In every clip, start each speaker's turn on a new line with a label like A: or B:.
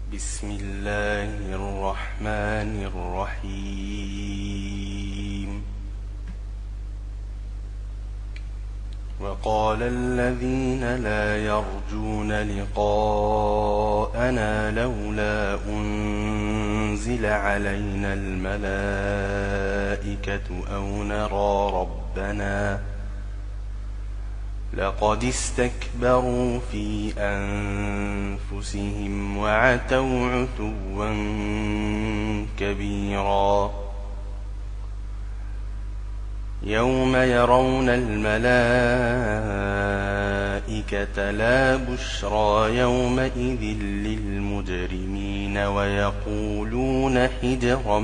A: بسم الله الرحمن الرحيم. وقال الذين لا يرجون لقاءنا لولا أنزل علينا الملائكة أو نرى ربنا لقد استكبروا في أنفسهم وعتوا عتوا كبيرا. يوم يرون الملائكة لا بشرى يومئذ للمجرمين ويقولون حجرا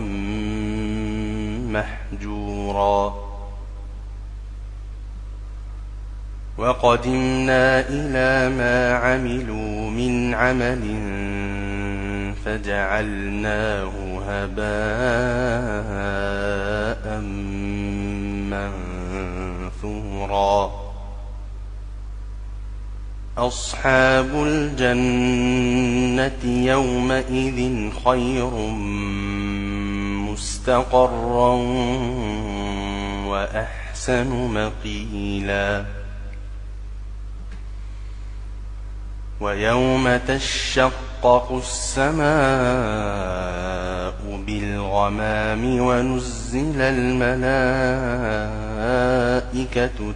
A: محجورا. وقدمنا إلى ما عملوا من عمل فجعلناه هباء منثورا. أصحاب الجنة يومئذ خير مستقرا وأحسن مقيلا. ويوم تشقق السماء بالغمام ونزل الملائكة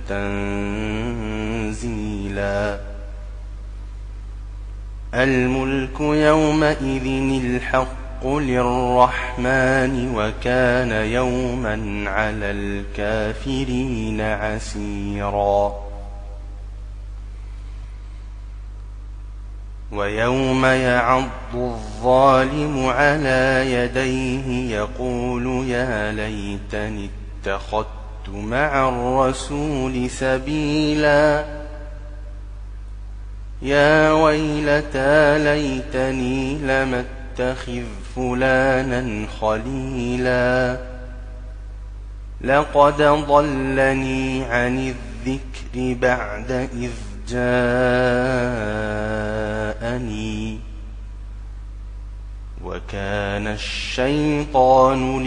A: تنزيلا. الملك يومئذ الحق للرحمن وكان يوما على الكافرين عسيرا. ويوم يعض الظالم على يديه يقول يا ليتني اتخذت مع الرسول سبيلا. يا ويلتى ليتني لم اتخذ فلانا خليلا. لقد ضلني عن الذكر بعد إذ جاءني وكان الشيطان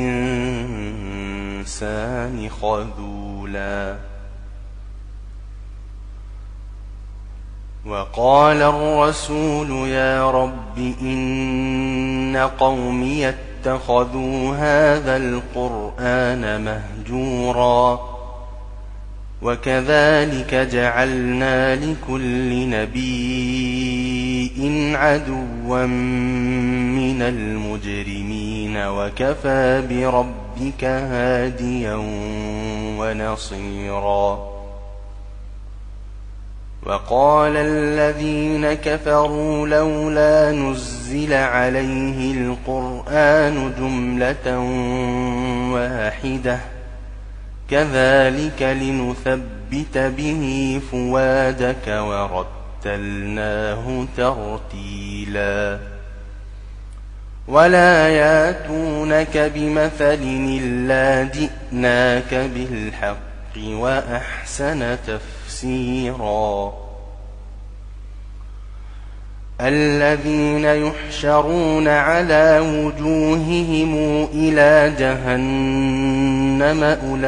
A: للإنسان خذولا. وقال الرسول يا رب إن قومي اتخذوا هذا القرآن مهجورا. وكذلك جعلنا لكل نبي عدوا من المجرمين وكفى بربك هاديا ونصيرا. وقال الذين كفروا لولا نزل عليه القرآن جملة واحدة كذلك لنثبت به فؤادك ورتلناه ترتيلا. ولا ياتونك بمثل إلا جئناك بالحق وأحسن تفسيرا. الذين يحشرون على وجوههم إلى جهنم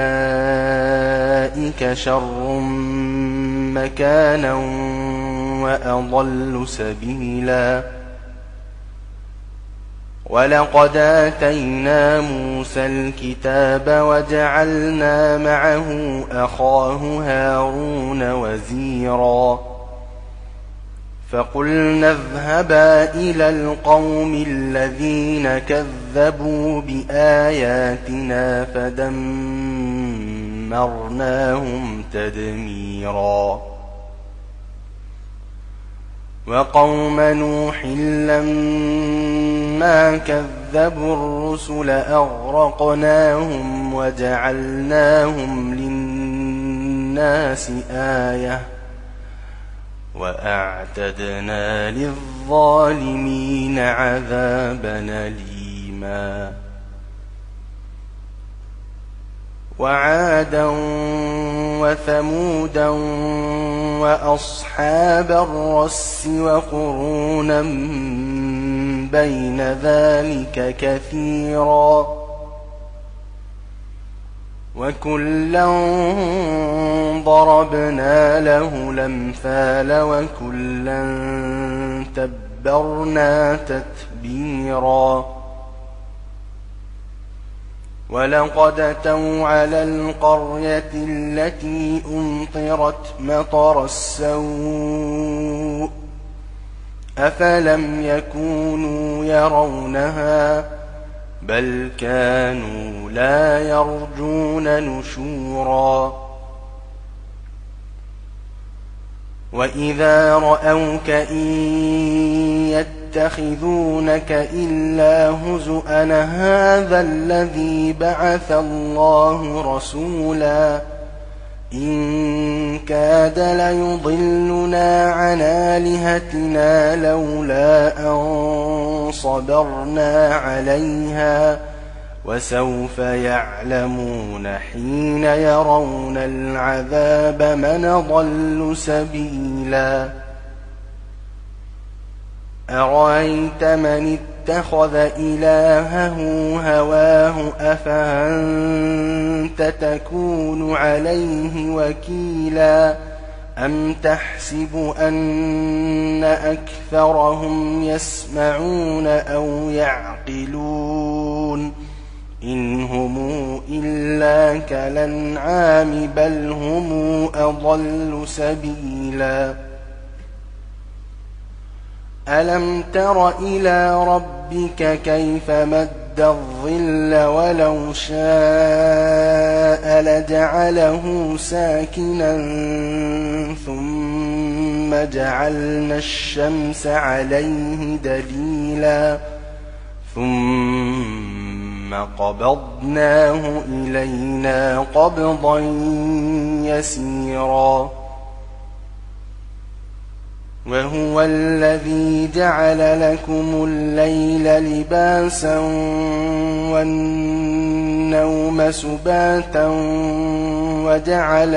A: أولئك شر مكانا وأضل سبيلا. ولقد آتينا موسى الكتاب وجعلنا معه أخاه هارون وزيرا. فقلنا اذهبا إلى القوم الذين كذبوا بآياتنا فدمرناهم تدميرا. وقوم نوح لما كذبوا الرسل أغرقناهم وجعلناهم للناس آية وأعتدنا للظالمين عذابا أليما. وعادا وثمودا وأصحاب الرس وقرونا بين ذلك كثيرا وكلا ضربنا له الأمثال وكلا تبرنا تتبيرا ولقد أتوا على القرية التي أمطرت مطر السوء أفلم يكونوا يرونها بل كانوا لا يرجون نشورا وإذا رأوك إن يتخذونك إلا هزؤا هذا الذي بعث الله رسولا إن كاد ليضلنا عن آلهتنا لولا أن صبرنا عليها وسوف يعلمون حين يرون العذاب من ضل سبيلا أرأيت من اتخذ إلهه هواه أفأنت تكون عليه وكيلا أم تحسب أن أكثرهم يسمعون أو يعقلون إن هم إلا كالأنعام بل هم أضل سبيلا ألم تر إلى ربك كيف مد الظل ولو شاء لجعله ساكنا ثم جعلنا الشمس عليه دليلا ثم قبضناه إلينا قبضا يسيرا وهو الذي جعل لكم الليل لباسا والنوم سباتا وجعل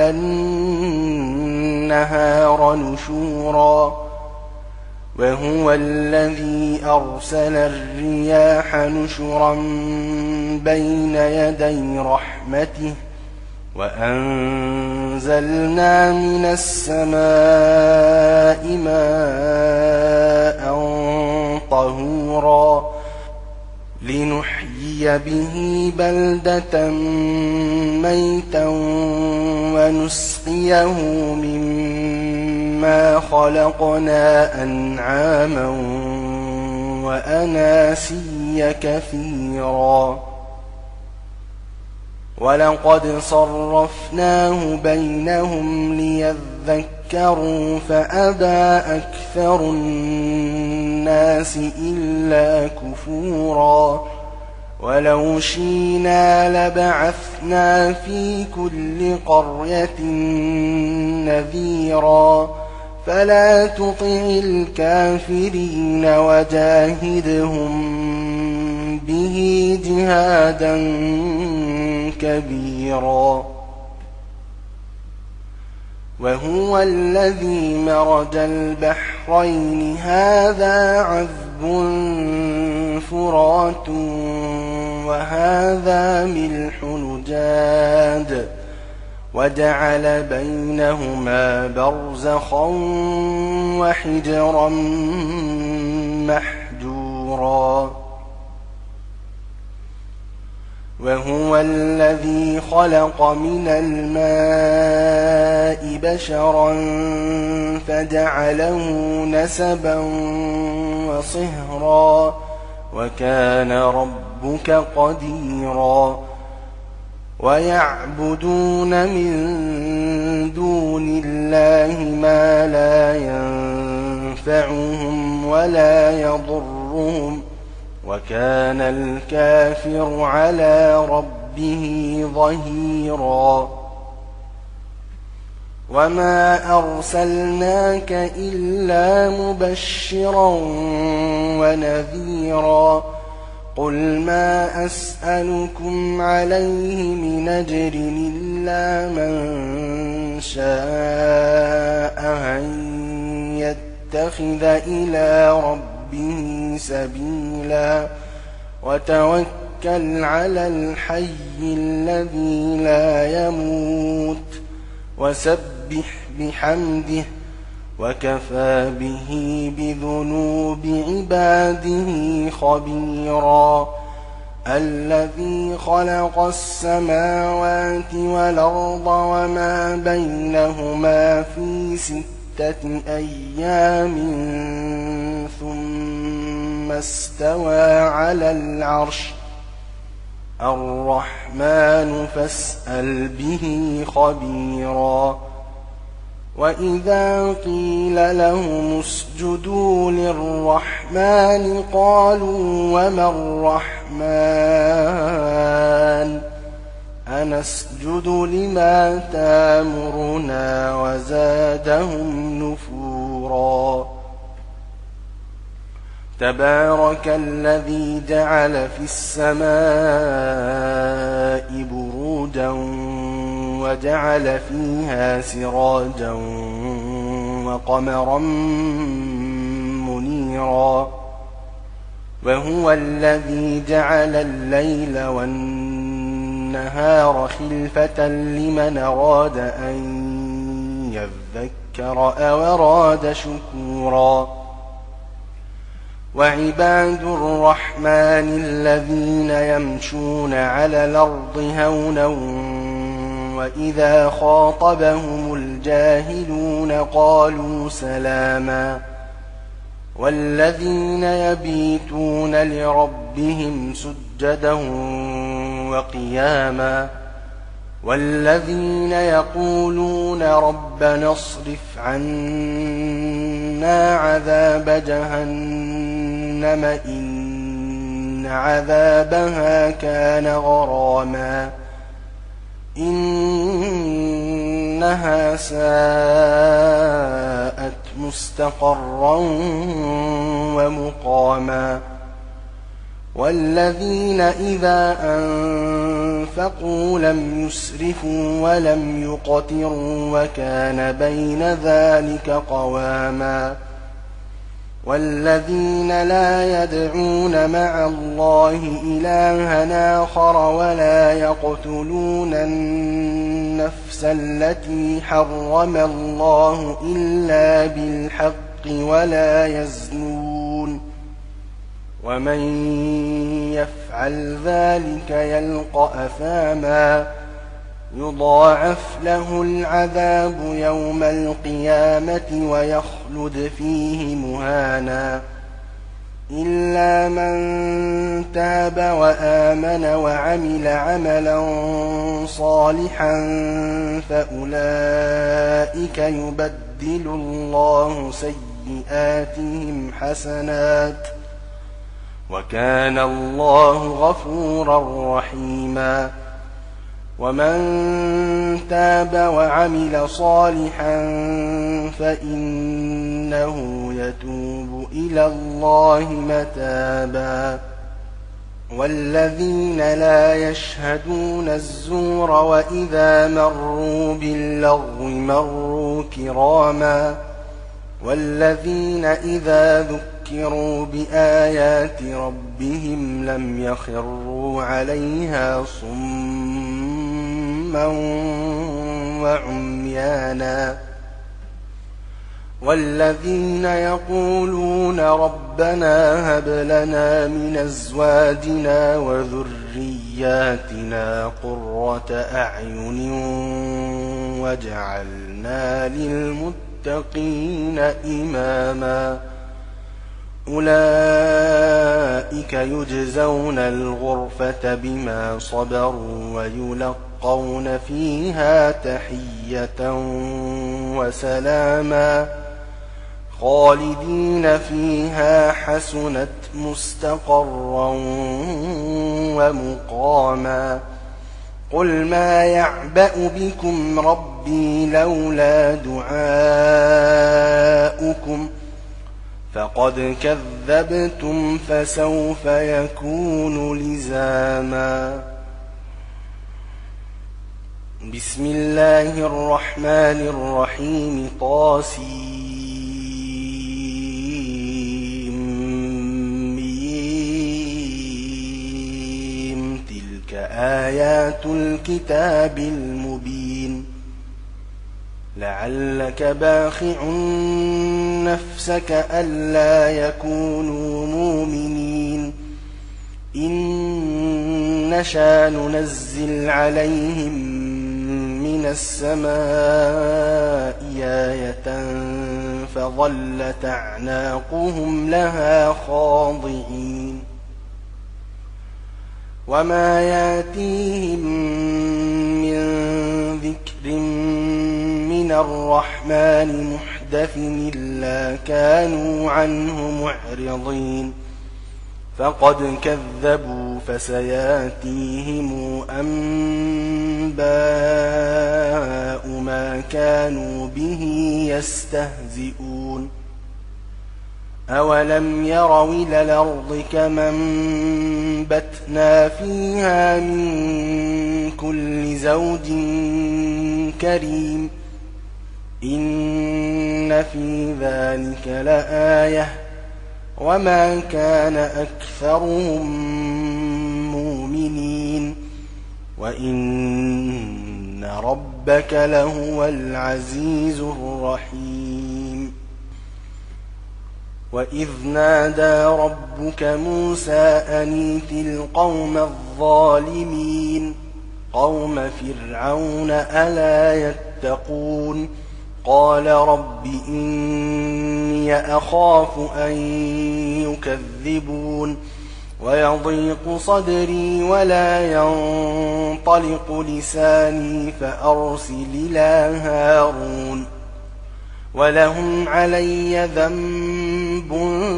A: النهار نشورا وهو الذي أرسل الرياح نشرا بين يدي رحمته وأنزلنا من السماء ماء طهورا لنحيي به بلدة ميتا ونسقيه مما خلقنا أنعاما وأناسيا كثيرا ولقد صرفناه بينهم ليذكروا فأبى أكثر الناس إلا كفورا ولو شئنا لبعثنا في كل قرية نذيرا فلا تطع الكافرين وجاهدهم به جهادا كبيرا وهو الذي مرج البحرين هذا عذب فرات وهذا ملح نجاد وجعل بينهما برزخا وحجرا محجورا وهو الذي خلق من الماء بشرا فجعله نسبا وصهرا وكان ربك قديرا ويعبدون من دون الله ما لا ينفعهم ولا يضرهم وكان الكافر على ربه ظهيرا وما أرسلناك إلا مبشرا ونذيرا قل ما أسألكم عليه من أجر إلا من شاء أن يتخذ إلى ربه سبيلا وتوكل على الحي الذي لا يموت وسبح بحمده وكفى به بذنوب عباده خبيرا الذي خلق السماوات والأرض وما بينهما في 6 أيام ثم استوى على العرش الرحمن فاسأل به خبيرا وإذا قيل لهم اسجدوا للرحمن قالوا وما الرحمن أنسجد لما تامرنا وزادهم نفورا تبارك الذي جعل في السماء بروجا وجعل فيها سراجا وقمرا منيرا وهو الذي جعل الليل والنهار خلفة لمن أراد أن يذكر أو أراد شكورا وعباد الرحمن الذين يمشون على الأرض هونا وإذا خاطبهم الجاهلون قالوا سلاما والذين يبيتون لربهم سجدا وقياما والذين يقولون ربنا اصرف عنا عذاب جهنم إن عذابها كان غراما إنها ساءت مستقرا ومقاما والذين إذا أنفقوا لم يسرفوا ولم يقتروا وكان بين ذلك قواما والذين لا يدعون مع الله إلها آخر ولا يقتلون النفس التي حرم الله إلا بالحق ولا يزنون ومن يفعل ذلك يلقى أثاما يضاعف له العذاب يوم القيامة ويخلد فيه مهانا إلا من تاب وآمن وعمل عملا صالحا فأولئك يبدل الله سيئاتهم حسنات وكان الله غفورا رحيما ومن تاب وعمل صالحا فإنه يتوب إلى الله متابا والذين لا يشهدون الزور وإذا مروا باللغو مروا كراما والذين إذا ذكروا بآيات ربهم لم يخروا عليها صما وعميانا والذين يقولون ربنا هب لنا من أزواجنا وذرياتنا قرة أعين واجعلنا للمتقين إماما أولئك يجزون الغرفة بما صبروا ويلقون فيها تحية وسلاما خالدين فيها حسنت مستقرا ومقاما قل ما يعبأ بكم ربي لولا دعاؤكم فقد كذبتم فسوف يكون لزاما. بسم الله الرحمن الرحيم. طاسيم. تلك آيات الكتاب المبين. لعلك باخع نفسك ألا يكونوا مؤمنين إن نشأ ننزل عليهم من السماء آية فظلت أعناقهم لها خاضعين وما ياتيهم من ذكر من الرحمن محدث إلا كانوا عنه معرضين فقد كذبوا فسياتيهم أنباء ما كانوا به يستهزئون. أولم يروا إلى الأرض كما أنبتنا فيها من كل زوج كريم إن في ذلك لآية وما كان أكثرهم مؤمنين وإن ربك لهو العزيز الرحيم. وإذ نادى ربك موسى أن ائت القوم الظالمين قوم فرعون ألا يتقون قال رب إني أخاف أن يكذبون ويضيق صدري ولا ينطلق لساني فأرسل إلى هارون ولهم علي ذنب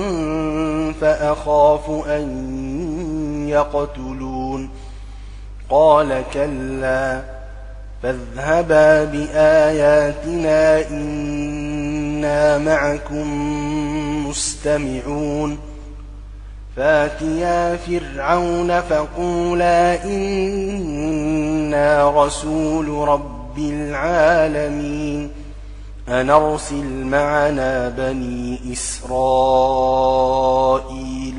A: فأخاف أن يقتلون قال كلا فاذهبا بآياتنا إنا معكم مستمعون فاتيا فرعون فقولا إنا رسول رب العالمين أن أرسل معنا بني إسرائيل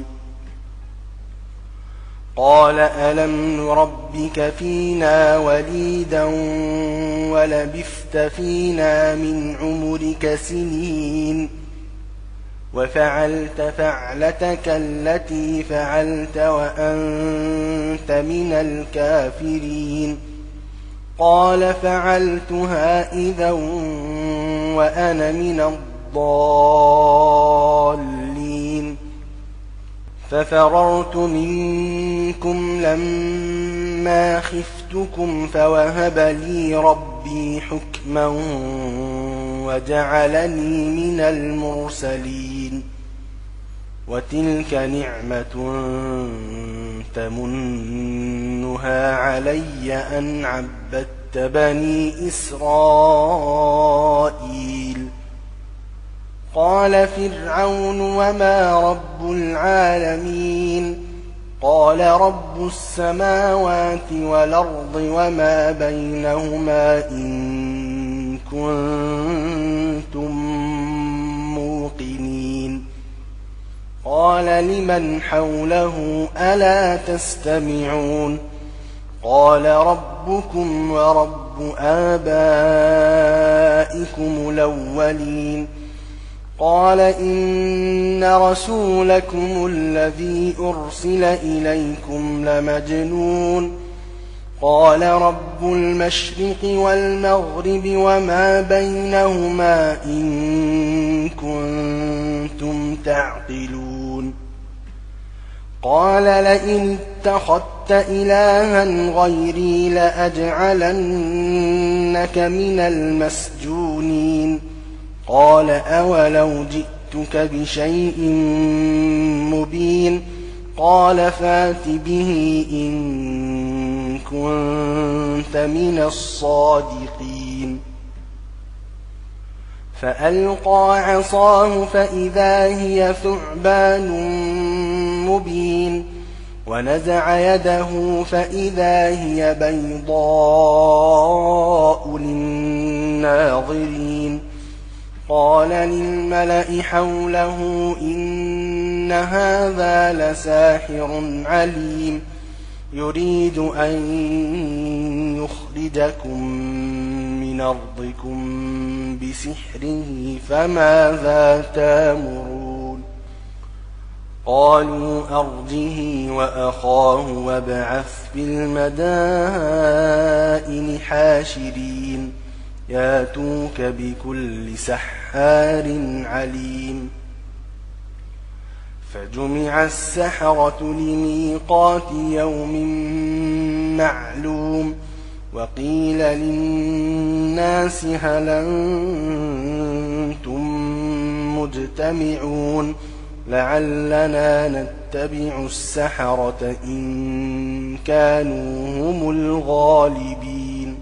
A: قال ألم نربك فينا وليدا ولبثت فينا من عمرك سنين وفعلت فعلتك التي فعلت وأنت من الكافرين قال فعلتها إذا وأنا من الضالين ففررت منكم لما خفتكم فوهب لي ربي حكما وجعلني من المرسلين وتلك نعمة تمنها علي أن عبدت بني إسرائيل قال فرعون وما رب العالمين قال رب السماوات والأرض وما بينهما إن كنتم موقنين قال لمن حوله ألا تستمعون قال ربكم ورب آبائكم الأولين قال إن رسولكم الذي أرسل إليكم لمجنون قال رب المشرق والمغرب وما بينهما إن كنتم تعقلون قال لئن اتخذت إلها غيري لأجعلنك من المسجونين قال أولو جئتك بشيء مبين قال فات به إن كنت من الصادقين فألقى عصاه فإذا هي ثعبان مبين ونزع يده فإذا هي بيضاء للناظرين قال للملأ حوله إن هذا لساحر عليم يريد أن يخرجكم من أرضكم بسحره فماذا تأمرون قالوا أرجه وأخاه وابعث في المدائن حاشرين ياتوك بكل سحار عليم فجمع السحرة لميقات يوم معلوم وقيل للناس هل أنتم مجتمعون لعلنا نتبع السحرة إن كانوا هم الغالبين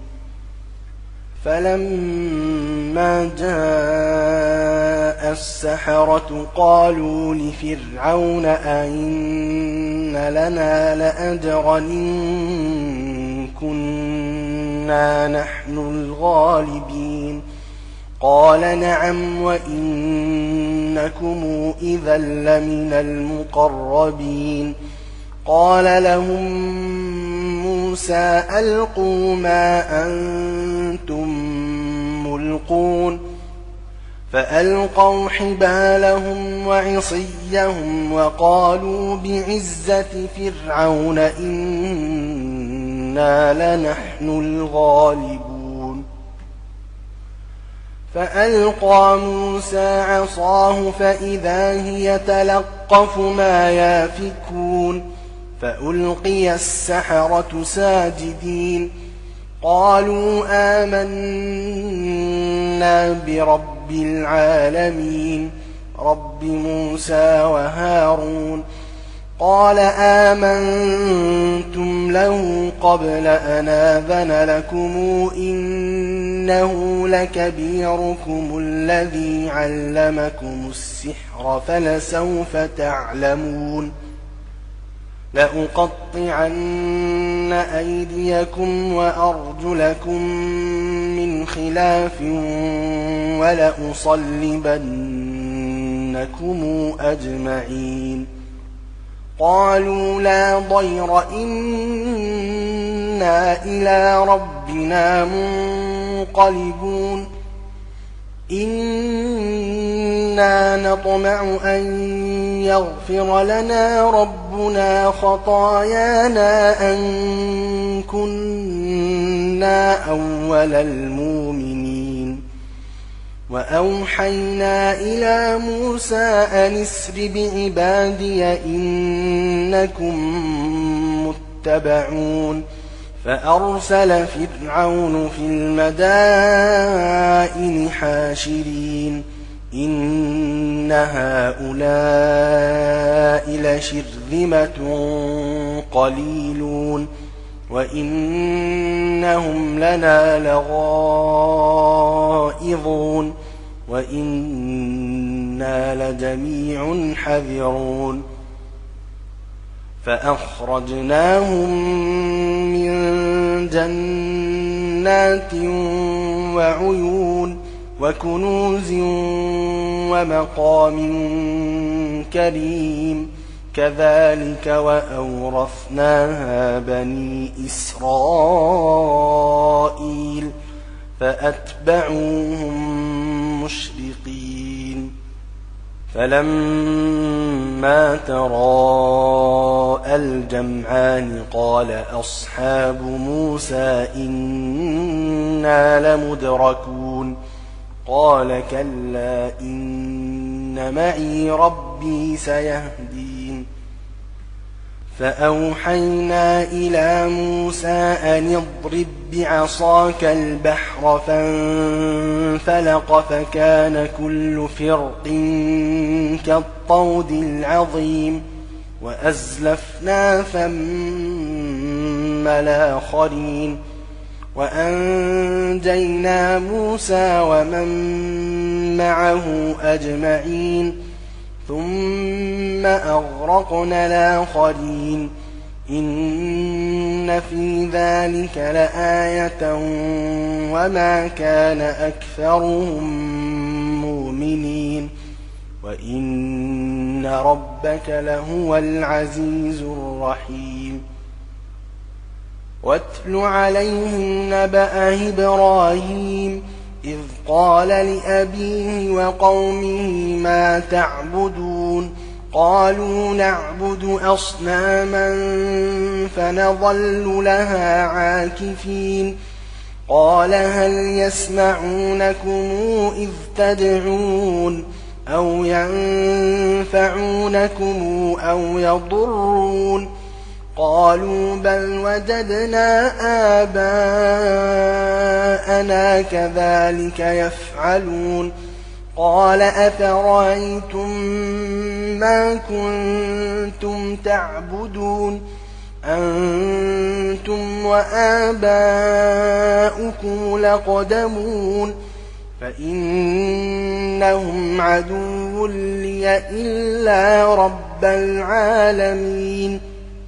A: فلما جاء السحرة قالوا لفرعون أئن لنا لأجرا إن كنا نحن الغالبين قال نعم وإنكم إذا لمن المقربين قال لهم موسى ألقوا ما أنتم ملقون فألقوا حبالهم وعصيهم وقالوا بعزة فرعون إنا لنحن الغالبون فألقى موسى عصاه فإذا هي تلقف ما يافكون فألقي السحرة ساجدين قالوا آمنا برب العالمين رب موسى وهارون قال آمنتم له قبل أن آذن لكم إنه لكبيركم الذي علمكم السحر فلسوف تعلمون لأقطعن أيديكم وأرجلكم من خلاف ولأصلبنكم أجمعين قالوا لا ضير إنا إلى ربنا منقلبون إنا نطمع أن يغفر لنا ربنا خطايانا أن كنا أول المؤمنين وأوحينا إلى موسى أن اسر بعبادي إنكم متبعون فأرسل فرعون في المدائن حاشرين إن هؤلاء لشرذمة قليلون وإنهم لنا لغائظون وإنا لجميع حذرون فأخرجناهم من جنات وعيون وكنوز ومقام كريم كذلك وأورثناها بني إسرائيل فأتبعوهم مشرقين فلما تراءى الجمعان قال أصحاب موسى إنا لمدركون قال كلا إن معي ربي سيهدين فأوحينا إلى موسى أن اضرب بعصاك البحر فانفلق فكان كل فرق كالطود العظيم وأزلفنا ثم الآخرين وأنجينا موسى ومن معه أجمعين ثم أغرقنا الآخرين إن في ذلك لآية وما كان أكثرهم مؤمنين وإن ربك لهو العزيز الرحيم واتل عليهم نبأ إبراهيم إذ قال لأبيه وقومه ما تعبدون قالوا نعبد أصناما فنظل لها عاكفين قال هل يسمعونكم إذ تدعون أو ينفعونكم أو يضرون قالوا بل وجدنا آباءنا كذلك يفعلون قال أفرأيتم ما كنتم تعبدون أنتم وآباؤكم الأقدمون فإنهم عدو لي إلا رب العالمين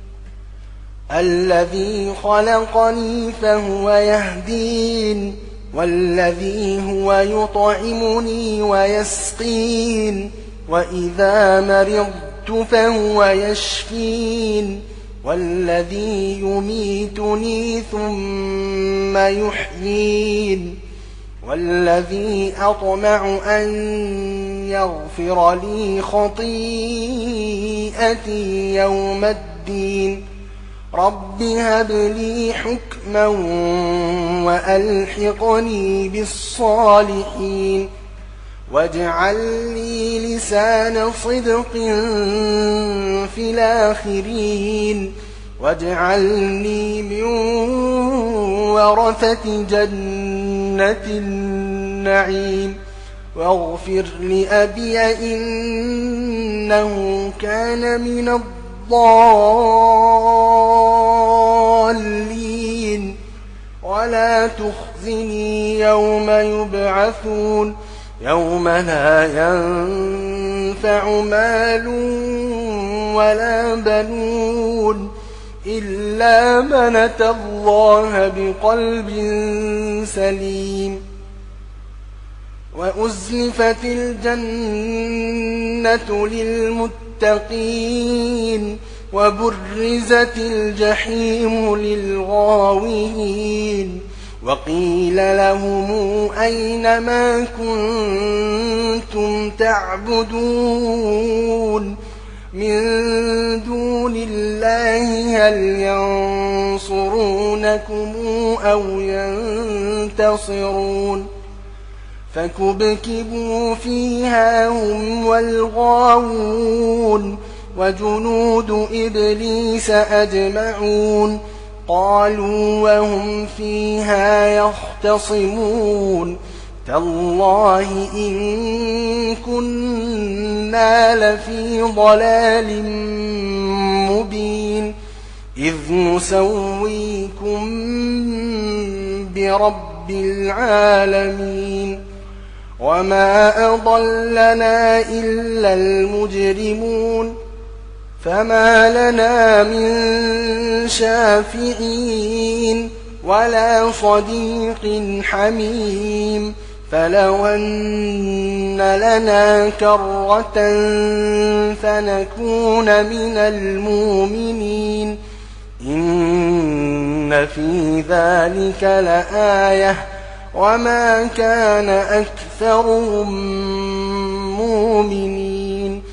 A: الذي خلقني فهو يهدين والذي هو يطعمني ويسقين وإذا مرضت فهو يشفين والذي يميتني ثم يحيين والذي أطمع أن يغفر لي خطيئتي يوم الدين رب هب لي حكما وألحقني بالصالحين واجعل لي لسان صدق في الآخرين واجعلني من ورثة جنة النعيم واغفر لأبي إنه كان من الضالين ولا تخزني يوم يبعثون يوم لا ينفع مال ولا بنون إلا من أتى الله بقلب سليم وأزلفت الجنة للمتقين وبرزت الجحيم للغاوين وقيل لهم أين ما كنتم تعبدون من دون الله هل ينصرونكم أو ينتصرون فكبكبوا فيها هم والغاوون وجنود إبليس أجمعون قالوا وهم فيها يختصمون تالله إن كنا لفي ضلال مبين إذ نسويكم برب العالمين وما أضلنا إلا المجرمون فما لنا من شافعين ولا صديق حميم فلو أن لنا كرة فنكون من المؤمنين إن في ذلك لآية وما كان أكثرهم مؤمنين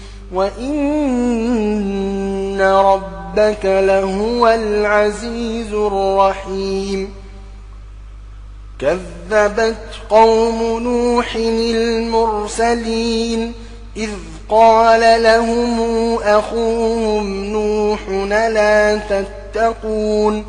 A: وإن ربك لهو العزيز الرحيم كذبت قوم نوح المرسلين إذ قال لهم أخوهم نوح لا تتقون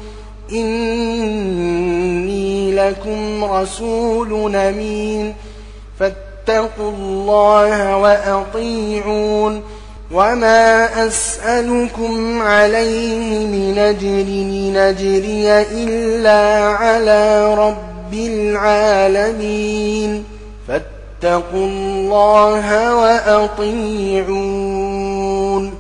A: إني لكم رسول أمين فاتقوا الله وأطيعون وما أسألكم عليه من أجر إن أجري إلا على رب العالمين فاتقوا الله وأطيعون